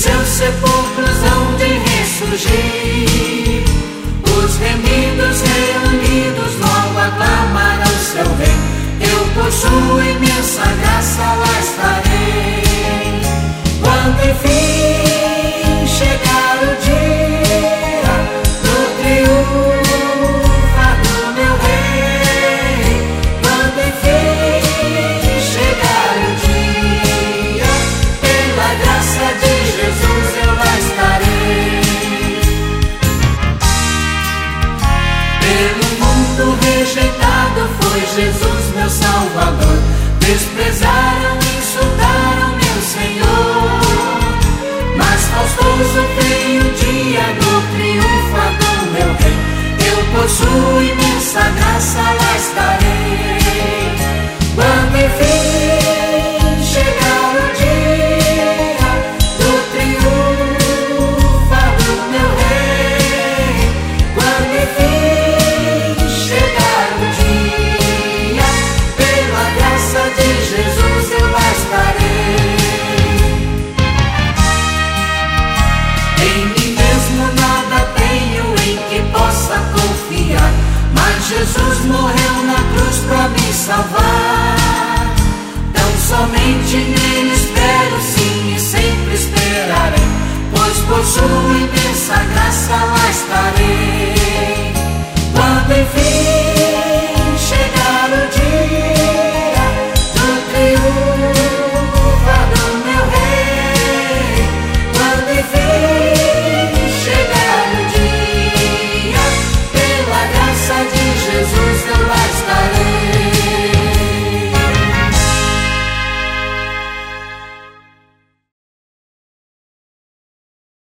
seus sepulcros hão de ressurgir. Os remidos reunidos logo aclamarão seu rei. Eu possuo imensa graça, lá estarei. Quando enfim chegar o dia do triunfo do meu rei, quando enfim chegar o dia, pela graça de Jesus eu lá estarei. Pelo mundo rejeitado foi Jesus meu Salvador. Desprezaram, insultaram meu Senhor, mas faustoso veio o dia do triunfo do meu rei. Eu possuo imensa graça, lá estarei.